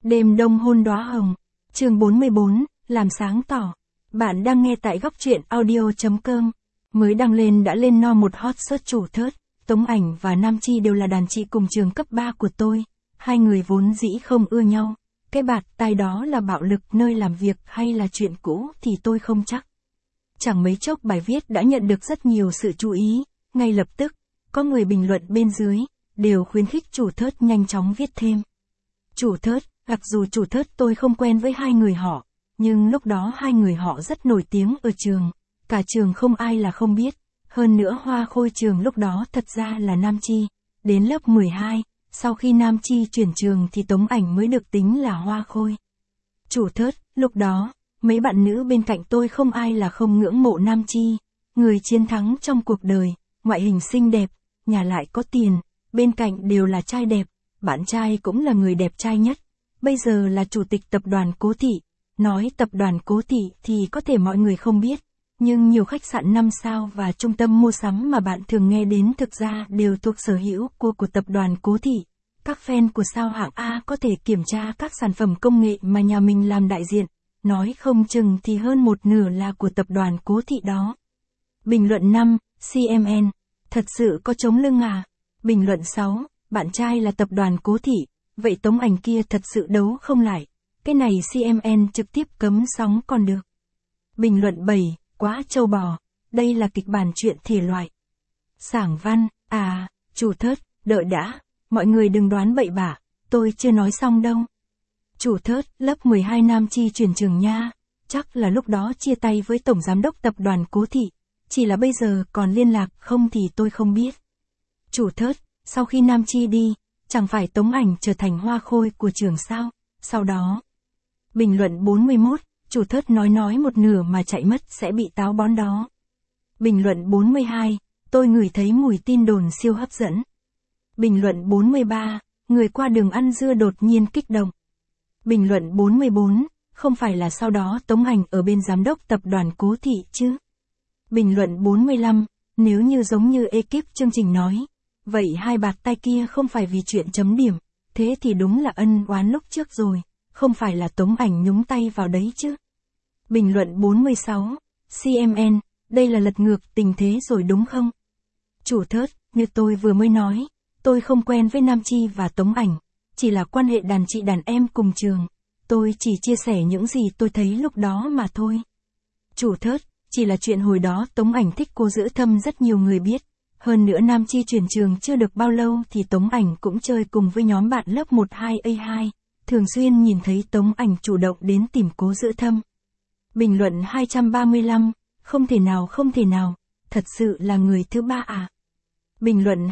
Đêm đông hôn đóa hồng. Chương 44, làm sáng tỏ. Bạn đang nghe tại góc truyện audio.com. Mới đăng lên đã lên no một hot search chủ thớt. Tống Ảnh và Nam Chi đều là đàn chị cùng trường cấp 3 của tôi. Hai người vốn dĩ không ưa nhau. Cái bạt tai đó là bạo lực nơi làm việc hay là chuyện cũ thì tôi không chắc. Chẳng mấy chốc bài viết đã nhận được rất nhiều sự chú ý. Ngay lập tức, có người bình luận bên dưới, đều khuyến khích chủ thớt nhanh chóng viết thêm. Chủ thớt, mặc dù chủ thớt tôi không quen với hai người họ, nhưng lúc đó hai người họ rất nổi tiếng ở trường. Cả trường không ai là không biết. Hơn nữa hoa khôi trường lúc đó thật ra là Nam Chi. Đến lớp 12, sau khi Nam Chi chuyển trường thì Tống Ảnh mới được tính là hoa khôi. Chủ thớt, lúc đó, mấy bạn nữ bên cạnh tôi không ai là không ngưỡng mộ Nam Chi. Người chiến thắng trong cuộc đời, ngoại hình xinh đẹp, nhà lại có tiền, bên cạnh đều là trai đẹp, bạn trai cũng là người đẹp trai nhất. Bây giờ là chủ tịch tập đoàn Cố Thị. Nói tập đoàn Cố Thị thì có thể mọi người không biết, nhưng nhiều khách sạn 5 sao và trung tâm mua sắm mà bạn thường nghe đến thực ra đều thuộc sở hữu của tập đoàn Cố Thị. Các fan của sao hạng A có thể kiểm tra các sản phẩm công nghệ mà nhà mình làm đại diện, nói không chừng thì hơn một nửa là của tập đoàn Cố Thị đó. Bình luận 5, CMN, thật sự có chống lưng à? Bình luận 6, bạn trai là tập đoàn Cố Thị, vậy Tống Ảnh kia thật sự đấu không lại. Cái này CMN trực tiếp cấm sóng còn được. Bình luận 7, quá trâu bò, đây là kịch bản chuyện thể loại. Sảng văn, chủ thớt, đợi đã, mọi người đừng đoán bậy bạ, tôi chưa nói xong đâu. Chủ thớt, lớp 12 Nam Chi chuyển trường nha, chắc là lúc đó chia tay với tổng giám đốc tập đoàn Cố Thị, chỉ là bây giờ còn liên lạc không thì tôi không biết. Chủ thớt, sau khi Nam Chi đi, chẳng phải Tống Ảnh trở thành hoa khôi của trường sao, sau đó. Bình luận 41, chủ thớt nói một nửa mà chạy mất sẽ bị táo bón đó. Bình luận 42, tôi ngửi thấy mùi tin đồn siêu hấp dẫn. Bình luận 43, người qua đường ăn dưa đột nhiên kích động. Bình luận 44, không phải là sau đó Tống Ảnh ở bên giám đốc tập đoàn Cố Thị chứ. Bình luận 45, nếu như giống như ekip chương trình nói, vậy hai bạt tai kia không phải vì chuyện chấm điểm, thế thì đúng là ân oán lúc trước rồi, không phải là Tống Ảnh nhúng tay vào đấy chứ. Bình luận 46, CMN, đây là lật ngược tình thế rồi đúng không? Chủ thớt, như tôi vừa mới nói, tôi không quen với Nam Chi và Tống Ảnh, chỉ là quan hệ đàn chị đàn em cùng trường, tôi chỉ chia sẻ những gì tôi thấy lúc đó mà thôi. Chủ thớt, chỉ là chuyện hồi đó Tống Ảnh thích cô Giữ Thâm rất nhiều người biết, hơn nữa Nam Chi chuyển trường chưa được bao lâu thì Tống Ảnh cũng chơi cùng với nhóm bạn lớp 12A2, thường xuyên nhìn thấy Tống Ảnh chủ động đến tìm Cố Giữ Thâm. Bình luận 235, không thể nào, thật sự là người thứ ba à? Bình luận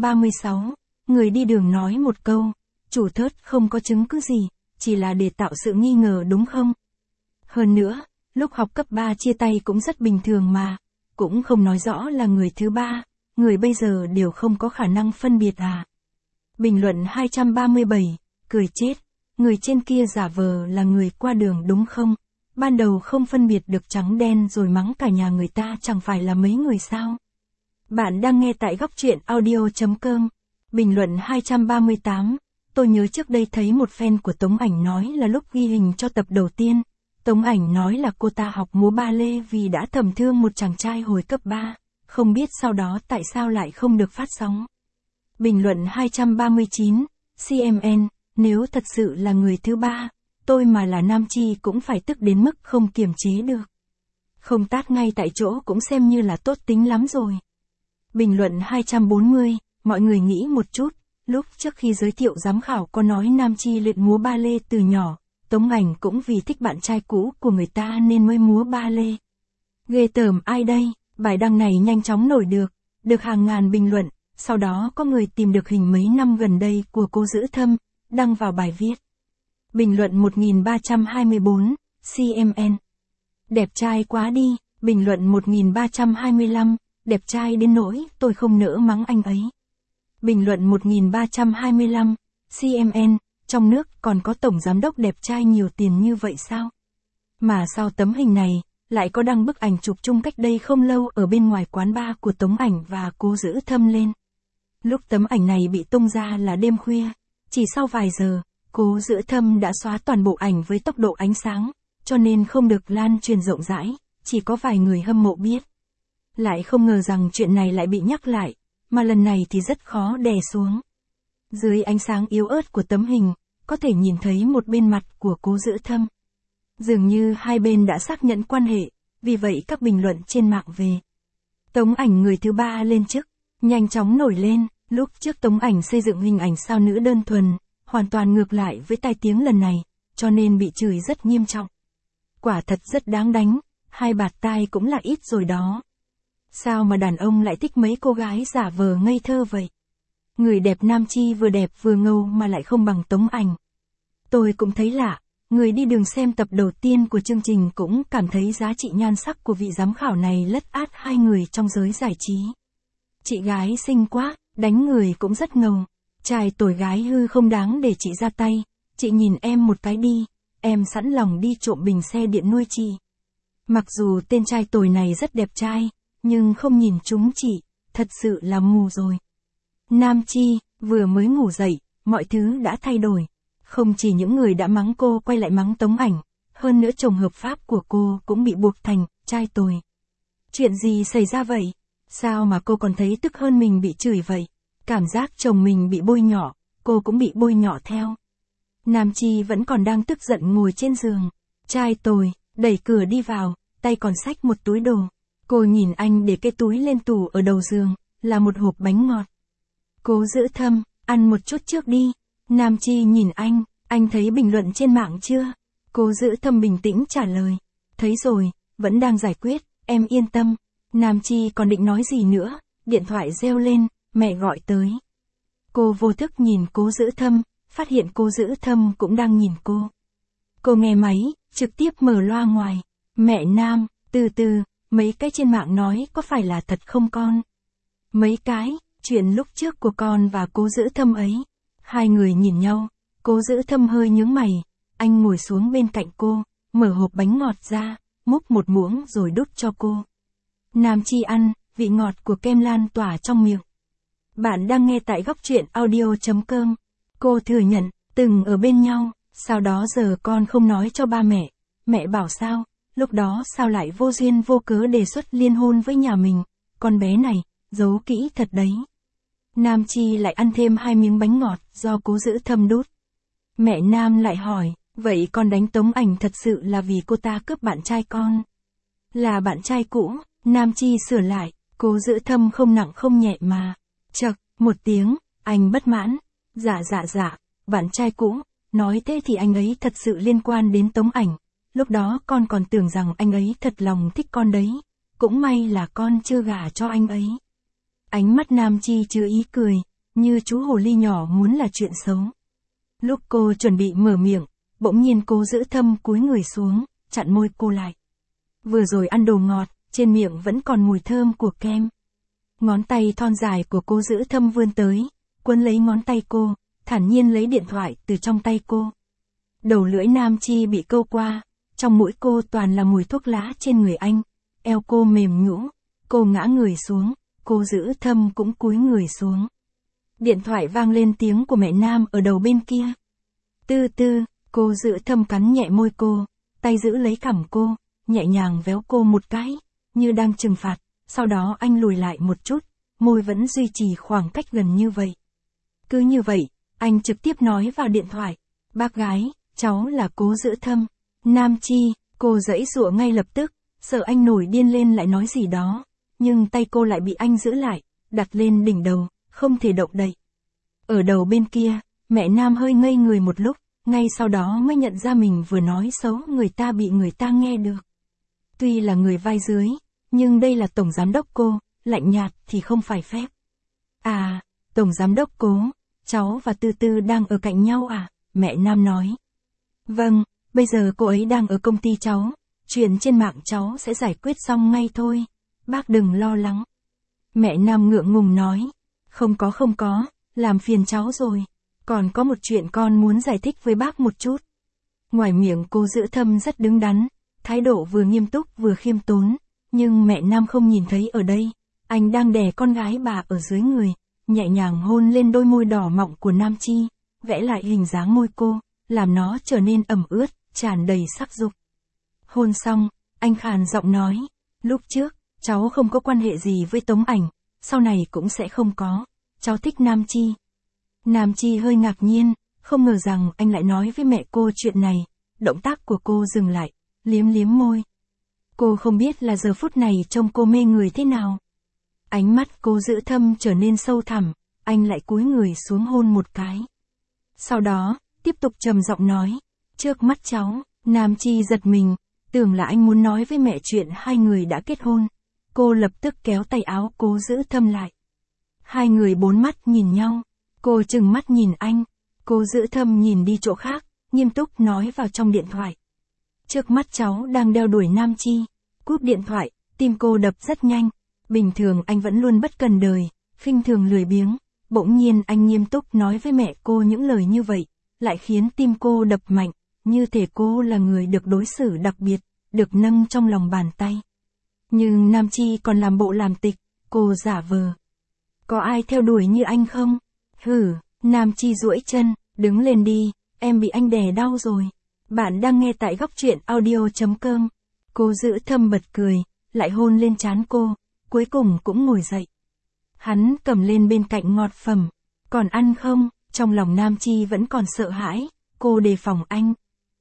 236, người đi đường nói một câu, chủ thớt không có chứng cứ gì, chỉ là để tạo sự nghi ngờ đúng không? Hơn nữa, lúc học cấp 3 chia tay cũng rất bình thường mà, cũng không nói rõ là người thứ ba, người bây giờ đều không có khả năng phân biệt à? Bình luận 237, cười chết, người trên kia giả vờ là người qua đường đúng không? Ban đầu không phân biệt được trắng đen rồi mắng cả nhà người ta chẳng phải là mấy người sao? Bạn đang nghe tại góc truyện audio.com. Bình luận 238, tôi nhớ trước đây thấy một fan của Tống Ảnh nói là lúc ghi hình cho tập đầu tiên, Tống Ảnh nói là cô ta học múa ba lê vì đã thầm thương một chàng trai hồi cấp 3, không biết sau đó tại sao lại không được phát sóng. Bình luận 239, CMN, nếu thật sự là người thứ ba, tôi mà là Nam Chi cũng phải tức đến mức không kiềm chế được. Không tát ngay tại chỗ cũng xem như là tốt tính lắm rồi. Bình luận 240, mọi người nghĩ một chút, lúc trước khi giới thiệu giám khảo có nói Nam Chi luyện múa ba lê từ nhỏ, Tống Ảnh cũng vì thích bạn trai cũ của người ta nên mới múa ba lê. Ghê tởm ai đây, bài đăng này nhanh chóng nổi được hàng ngàn bình luận, sau đó có người tìm được hình mấy năm gần đây của Cố Giữ Thâm, đăng vào bài viết. Bình luận 1324, CMN. Đẹp trai quá đi, bình luận 1325, đẹp trai đến nỗi tôi không nỡ mắng anh ấy. Bình luận 1325, CMN, trong nước còn có tổng giám đốc đẹp trai nhiều tiền như vậy sao? Mà sau tấm hình này, lại có đăng bức ảnh chụp chung cách đây không lâu ở bên ngoài quán bar của Tống Ảnh và Cố Giữ Thâm lên. Lúc tấm ảnh này bị tung ra là đêm khuya, chỉ sau vài giờ, Cố Giữ Thâm đã xóa toàn bộ ảnh với tốc độ ánh sáng, cho nên không được lan truyền rộng rãi, chỉ có vài người hâm mộ biết. Lại không ngờ rằng chuyện này lại bị nhắc lại, mà lần này thì rất khó đè xuống. Dưới ánh sáng yếu ớt của tấm hình, có thể nhìn thấy một bên mặt của Cố Giữ Thâm. Dường như hai bên đã xác nhận quan hệ, vì vậy các bình luận trên mạng về tống ảnh người thứ ba lên chức, nhanh chóng nổi lên. Lúc trước tống ảnh xây dựng hình ảnh sao nữ đơn thuần, hoàn toàn ngược lại với tai tiếng lần này, cho nên bị chửi rất nghiêm trọng. Quả thật rất đáng đánh, 2 bạt tai cũng là ít rồi đó. Sao mà đàn ông lại thích mấy cô gái giả vờ ngây thơ vậy? Người đẹp Nam Chi vừa đẹp vừa ngầu mà lại không bằng tống ảnh. Tôi cũng thấy lạ, người đi đường xem tập đầu tiên của chương trình cũng cảm thấy giá trị nhan sắc của vị giám khảo này lất át hai người trong giới giải trí. Chị gái xinh quá, đánh người cũng rất ngầu. Trai tuổi gái hư không đáng để chị ra tay, chị nhìn em một cái đi, em sẵn lòng đi trộm bình xe điện nuôi chị. Mặc dù tên trai tuổi này rất đẹp trai, nhưng không nhìn chúng chị, thật sự là mù rồi. Nam Chi, vừa mới ngủ dậy, mọi thứ đã thay đổi. Không chỉ những người đã mắng cô quay lại mắng tống ảnh, hơn nữa chồng hợp pháp của cô cũng bị buộc thành trai tồi. Chuyện gì xảy ra vậy? Sao mà cô còn thấy tức hơn mình bị chửi vậy? Cảm giác chồng mình bị bôi nhọ, cô cũng bị bôi nhọ theo. Nam Chi vẫn còn đang tức giận ngồi trên giường. Trai tồi, đẩy cửa đi vào, tay còn xách một túi đồ. Cô nhìn anh để cái túi lên tủ ở đầu giường, là một hộp bánh ngọt. Cố Giữ Thâm, ăn một chút trước đi. Nam Chi nhìn anh thấy bình luận trên mạng chưa? Cố Giữ Thâm bình tĩnh trả lời. Thấy rồi, vẫn đang giải quyết, em yên tâm. Nam Chi còn định nói gì nữa, điện thoại reo lên, mẹ gọi tới. Cô vô thức nhìn Cố Giữ Thâm, phát hiện Cố Giữ Thâm cũng đang nhìn cô. Cô nghe máy, trực tiếp mở loa ngoài. Mẹ Nam, từ từ, mấy cái trên mạng nói có phải là thật không con? Mấy cái, chuyện lúc trước của con và Cố Giữ Thâm ấy. Hai người nhìn nhau, Cố Giữ Thâm hơi nhướng mày, anh ngồi xuống bên cạnh cô, mở hộp bánh ngọt ra, múc một muỗng rồi đút cho cô. Nam Chi ăn, vị ngọt của kem lan tỏa trong miệng. Bạn đang nghe tại góc truyện audio.com. Cô thừa nhận, từng ở bên nhau, sau đó giờ con không nói cho ba mẹ. Mẹ bảo sao, lúc đó sao lại vô duyên vô cớ đề xuất liên hôn với nhà mình, con bé này, giấu kỹ thật đấy. Nam Chi lại ăn thêm 2 miếng bánh ngọt do Cố Giữ Thâm đút. Mẹ Nam lại hỏi, vậy con đánh tống ảnh thật sự là vì cô ta cướp bạn trai con? Là bạn trai cũ, Nam Chi sửa lại, Cố Giữ Thâm không nặng không nhẹ mà. Chậc, một tiếng, anh bất mãn. Dạ, bạn trai cũ, nói thế thì anh ấy thật sự liên quan đến tống ảnh. Lúc đó con còn tưởng rằng anh ấy thật lòng thích con đấy. Cũng may là con chưa gả cho anh ấy. Ánh mắt Nam Chi chứa ý cười, như chú hồ ly nhỏ muốn là chuyện xấu. Lúc cô chuẩn bị mở miệng, bỗng nhiên Cố Giữ Thâm cúi người xuống, chặn môi cô lại. Vừa rồi ăn đồ ngọt, trên miệng vẫn còn mùi thơm của kem. Ngón tay thon dài của Cố Giữ Thâm vươn tới, quấn lấy ngón tay cô, thản nhiên lấy điện thoại từ trong tay cô. Đầu lưỡi Nam Chi bị câu qua, trong mũi cô toàn là mùi thuốc lá trên người anh. Eo cô mềm nhũn, cô ngã người xuống, Cố Giữ Thâm cũng cúi người xuống. Điện thoại vang lên tiếng của mẹ Nam ở đầu bên kia. Từ từ, Cố Giữ Thâm cắn nhẹ môi cô, tay giữ lấy cằm cô, nhẹ nhàng véo cô một cái, như đang trừng phạt, sau đó anh lùi lại một chút, môi vẫn duy trì khoảng cách gần như vậy. Cứ như vậy, anh trực tiếp nói vào điện thoại, bác gái, cháu là Cố Giữ Thâm. Nam Chi, cô giãy giụa ngay lập tức, sợ anh nổi điên lên lại nói gì đó, nhưng tay cô lại bị anh giữ lại, đặt lên đỉnh đầu, không thể động đậy. Ở đầu bên kia, mẹ Nam hơi ngây người một lúc, ngay sau đó mới nhận ra mình vừa nói xấu người ta bị người ta nghe được. Tuy là người vai dưới, nhưng đây là tổng giám đốc cô, lạnh nhạt thì không phải phép. À, tổng giám đốc Cố, cháu và Tư Tư đang ở cạnh nhau à? Mẹ Nam nói. Vâng, bây giờ cô ấy đang ở công ty cháu, chuyện trên mạng cháu sẽ giải quyết xong ngay thôi, bác đừng lo lắng. Mẹ Nam ngượng ngùng nói. Không có, làm phiền cháu rồi, còn có một chuyện con muốn giải thích với bác một chút. Ngoài miệng Cố Giữ Thâm rất đứng đắn, thái độ vừa nghiêm túc vừa khiêm tốn, nhưng mẹ Nam không nhìn thấy ở đây, anh đang đè con gái bà ở dưới người, nhẹ nhàng hôn lên đôi môi đỏ mọng của Nam Chi, vẽ lại hình dáng môi cô, làm nó trở nên ẩm ướt, tràn đầy sắc dục. Hôn xong, anh khàn giọng nói, lúc trước, cháu không có quan hệ gì với Tống Ảnh, sau này cũng sẽ không có, cháu thích Nam Chi. Nam Chi hơi ngạc nhiên, không ngờ rằng anh lại nói với mẹ cô chuyện này, động tác của cô dừng lại, liếm liếm môi. Cô không biết là giờ phút này trông cô mê người thế nào. Ánh mắt cô Dữ Thâm trở nên sâu thẳm, anh lại cúi người xuống hôn một cái. Sau đó, tiếp tục trầm giọng nói, trước mắt cháu, Nam Chi giật mình, tưởng là anh muốn nói với mẹ chuyện hai người đã kết hôn. Cô lập tức kéo tay áo cô Dữ Thâm lại. Hai người bốn mắt nhìn nhau, cô trừng mắt nhìn anh, cô Dữ Thâm nhìn đi chỗ khác, nghiêm túc nói vào trong điện thoại. Trước mắt cháu đang đeo đuổi Nam Chi. Cúp điện thoại, tim cô đập rất nhanh. Bình thường anh vẫn luôn bất cần đời, khinh thường lười biếng. Bỗng nhiên anh nghiêm túc nói với mẹ cô những lời như vậy, lại khiến tim cô đập mạnh, như thể cô là người được đối xử đặc biệt, được nâng trong lòng bàn tay. Nhưng Nam Chi còn làm bộ làm tịch, cô giả vờ. Có ai theo đuổi như anh không? Hử, Nam Chi duỗi chân, đứng lên đi, em bị anh đè đau rồi. Bạn đang nghe tại góc truyện audio.com. Cô Dữ Thâm bật cười, lại hôn lên trán cô, cuối cùng cũng ngồi dậy. Hắn cầm lên bên cạnh ngọt phẩm. Còn ăn không? Trong lòng Nam Chi vẫn còn sợ hãi, cô đề phòng anh.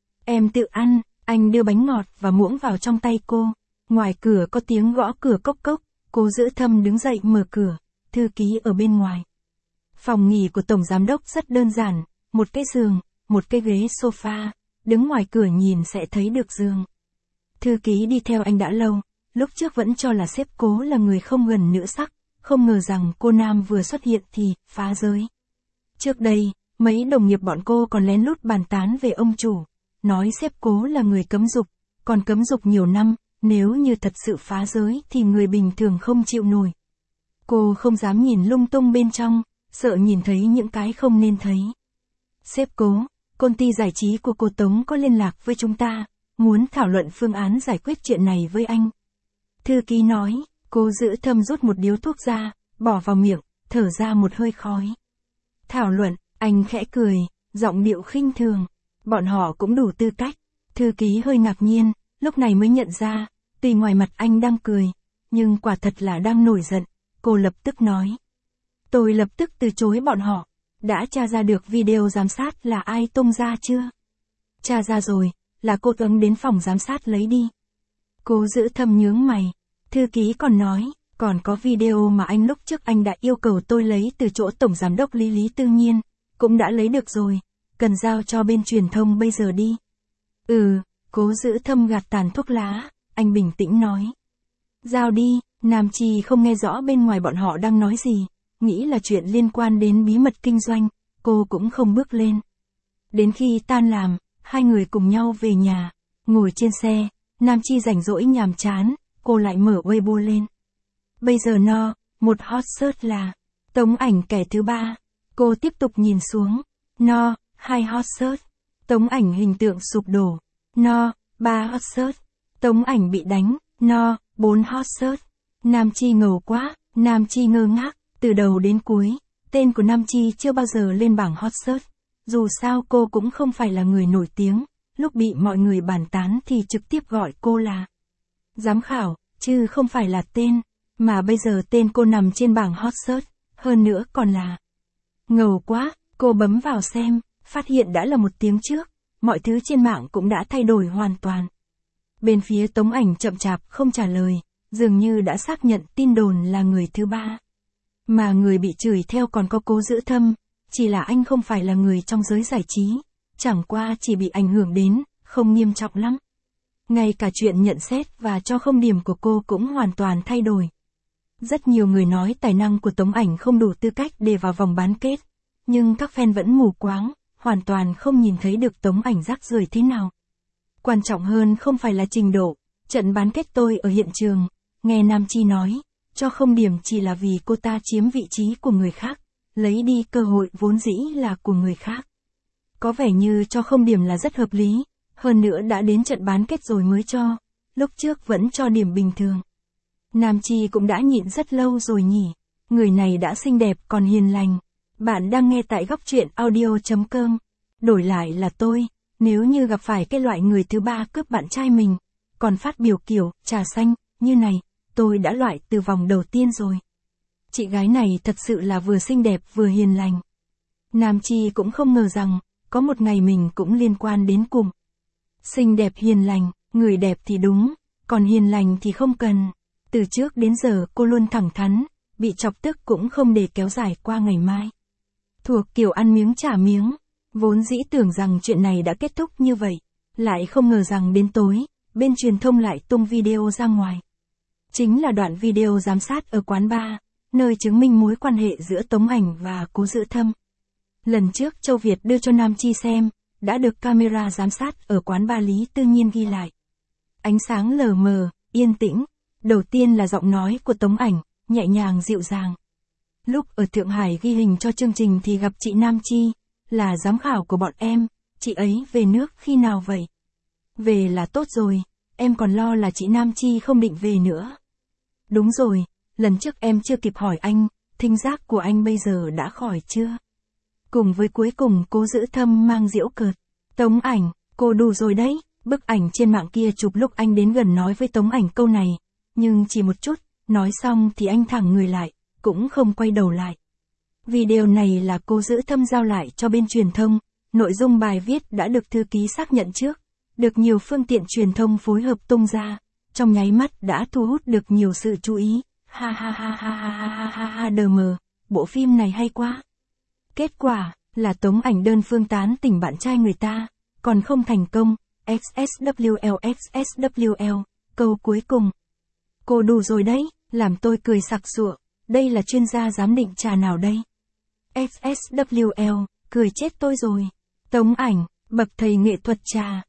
Em tự ăn, anh đưa bánh ngọt và muỗng vào trong tay cô. Ngoài cửa có tiếng gõ cửa cốc cốc, cô Dữ Thâm đứng dậy mở cửa, thư ký ở bên ngoài. Phòng nghỉ của Tổng Giám đốc rất đơn giản, một cái giường, một cái ghế sofa, đứng ngoài cửa nhìn sẽ thấy được giường. Thư ký đi theo anh đã lâu, lúc trước vẫn cho là sếp Cố là người không gần nữ sắc, không ngờ rằng cô Nam vừa xuất hiện thì phá giới. Trước đây, mấy đồng nghiệp bọn cô còn lén lút bàn tán về ông chủ, nói sếp Cố là người cấm dục, còn cấm dục nhiều năm, nếu như thật sự phá giới thì người bình thường không chịu nổi. Cô không dám nhìn lung tung bên trong, sợ nhìn thấy những cái không nên thấy. Sếp Cố, công ty giải trí của cô Tống có liên lạc với chúng ta, muốn thảo luận phương án giải quyết chuyện này với anh. Thư ký nói, cô Dữ Thâm rút một điếu thuốc ra, bỏ vào miệng, thở ra một hơi khói. Thảo luận, anh khẽ cười, giọng điệu khinh thường. Bọn họ cũng đủ tư cách. Thư ký hơi ngạc nhiên, lúc này mới nhận ra, tuy ngoài mặt anh đang cười, nhưng quả thật là đang nổi giận. Cô lập tức nói. Tôi lập tức từ chối bọn họ. Đã tra ra được video giám sát là ai tung ra chưa? Tra ra rồi, là cô Tuấn đến phòng giám sát lấy đi. Cô Dữ Thâm nhướng mày. Thư ký còn nói, còn có video mà anh lúc trước anh đã yêu cầu tôi lấy từ chỗ Tổng Giám đốc Lý Tư Nhiên, cũng đã lấy được rồi, cần giao cho bên truyền thông bây giờ đi. Cố Dữ Thâm gạt tàn thuốc lá, anh bình tĩnh nói. Giao đi, Nam Chi không nghe rõ bên ngoài bọn họ đang nói gì, nghĩ là chuyện liên quan đến bí mật kinh doanh, cô cũng không bước lên. Đến khi tan làm, hai người cùng nhau về nhà, ngồi trên xe, Nam Chi rảnh rỗi nhàm chán, cô lại mở Weibo lên. Bây giờ một hot search là Tống Ảnh kẻ thứ ba. Cô tiếp tục nhìn xuống. 2 hot search. Tống Ảnh hình tượng sụp đổ. 3 hot search. Tống Ảnh bị đánh. 4 hot search. Nam Chi ngầu quá, Nam Chi ngơ ngác, từ đầu đến cuối, tên của Nam Chi chưa bao giờ lên bảng hot search. Dù sao cô cũng không phải là người nổi tiếng, lúc bị mọi người bàn tán thì trực tiếp gọi cô là giám khảo, chứ không phải là tên, mà bây giờ tên cô nằm trên bảng hot search, hơn nữa còn là ngầu quá. Cô bấm vào xem, phát hiện đã là một tiếng trước, mọi thứ trên mạng cũng đã thay đổi hoàn toàn. Bên phía Tống Ảnh chậm chạp không trả lời, dường như đã xác nhận tin đồn là người thứ ba. Mà người bị chửi theo còn có Cố Dữ Thâm, chỉ là anh không phải là người trong giới giải trí, chẳng qua chỉ bị ảnh hưởng đến, không nghiêm trọng lắm. Ngay cả chuyện nhận xét và cho không điểm của cô cũng hoàn toàn thay đổi. Rất nhiều người nói tài năng của Tống Ảnh không đủ tư cách để vào vòng bán kết, nhưng các fan vẫn mù quáng, hoàn toàn không nhìn thấy được Tống Ảnh rác rưởi thế nào. Quan trọng hơn không phải là trình độ, trận bán kết tôi ở hiện trường, nghe Nam Chi nói, cho không điểm chỉ là vì cô ta chiếm vị trí của người khác, lấy đi cơ hội vốn dĩ là của người khác. Có vẻ như cho không điểm là rất hợp lý, hơn nữa đã đến trận bán kết rồi mới cho, lúc trước vẫn cho điểm bình thường. Nam Chi cũng đã nhịn rất lâu rồi nhỉ, người này đã xinh đẹp còn hiền lành, Bạn đang nghe tại góc truyện audio.com. Đổi lại là tôi, nếu như gặp phải cái loại người thứ ba cướp bạn trai mình, còn phát biểu kiểu trà xanh như này, tôi đã loại từ vòng đầu tiên rồi. Chị gái này thật sự là vừa xinh đẹp vừa hiền lành. Nam Chi cũng không ngờ rằng, có một ngày mình cũng liên quan đến cùng. Xinh đẹp hiền lành, người đẹp thì đúng, còn hiền lành thì không cần. Từ trước đến giờ cô luôn thẳng thắn, bị chọc tức cũng không để kéo dài qua ngày mai. Thuộc kiểu ăn miếng trả miếng, vốn dĩ tưởng rằng chuyện này đã kết thúc như vậy, lại không ngờ rằng đến tối, bên truyền thông lại tung video ra ngoài. Chính là đoạn video giám sát ở quán bar, nơi chứng minh mối quan hệ giữa Tống Ảnh và Cố Giữ Thâm. Lần trước Châu Việt đưa cho Nam Chi xem, đã được camera giám sát ở quán bar Lý Tư Nhiên ghi lại. Ánh sáng lờ mờ, yên tĩnh, đầu tiên là giọng nói của Tống Ảnh, nhẹ nhàng dịu dàng. Lúc ở Thượng Hải ghi hình cho chương trình thì gặp chị Nam Chi, là giám khảo của bọn em, chị ấy về nước khi nào vậy? Về là tốt rồi, em còn lo là chị Nam Chi không định về nữa. Đúng rồi, lần trước em chưa kịp hỏi anh, thính giác của anh bây giờ đã khỏi chưa? Cùng với cuối cùng Cố Giữ Thâm mang giễu cợt. Tống Ảnh, cô đủ rồi đấy, bức ảnh trên mạng kia chụp lúc anh đến gần nói với Tống Ảnh câu này, nhưng chỉ một chút, nói xong thì anh thẳng người lại, cũng không quay đầu lại. Video này là Cố Giữ Thâm giao lại cho bên truyền thông, nội dung bài viết đã được thư ký xác nhận trước, được nhiều phương tiện truyền thông phối hợp tung ra, trong nháy mắt đã thu hút được nhiều sự chú ý. Ha ha ha ha ha ha ha ha ha đờ mờ, bộ phim này hay quá. Kết quả là Tống Ảnh đơn phương tán tỉnh bạn trai người ta, còn không thành công. XSWL, câu cuối cùng. Cô đủ rồi đấy, làm tôi cười sặc sụa, đây là chuyên gia giám định trà nào đây? XSWL, cười chết tôi rồi. Tống Ảnh, bậc thầy nghệ thuật trà.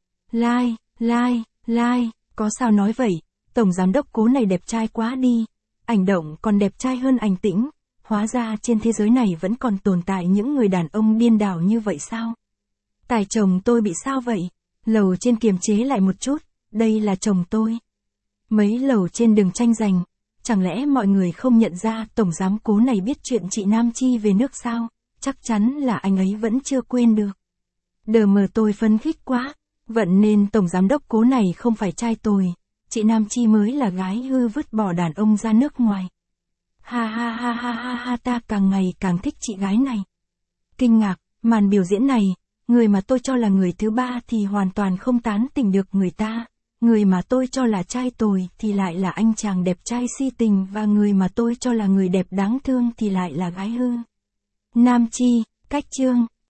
Like, có sao nói vậy, tổng giám đốc Cố này đẹp trai quá đi. Ảnh Động còn đẹp trai hơn Ảnh Tĩnh, hóa ra trên thế giới này vẫn còn tồn tại những người đàn ông điên đảo như vậy sao? Tài chồng tôi bị sao vậy? Lầu trên kiềm chế lại một chút, đây là chồng tôi. Mấy lầu trên đừng tranh giành, chẳng lẽ mọi người không nhận ra tổng giám Cố này biết chuyện chị Nam Chi về nước sao? Chắc chắn là anh ấy vẫn chưa quên được. Đờ mờ tôi phấn khích quá, vận nên tổng giám đốc Cố này không phải trai tồi, chị Nam Chi mới là gái hư vứt bỏ đàn ông ra nước ngoài. Ha ha ha ha ha ha, ta càng ngày càng thích chị gái này. Kinh ngạc, màn biểu diễn này, người mà tôi cho là người thứ ba thì hoàn toàn không tán tỉnh được người ta. Người mà tôi cho là trai tồi thì lại là anh chàng đẹp trai si tình, và người mà tôi cho là người đẹp đáng thương thì lại là gái hư. Nam Chi, cách chương.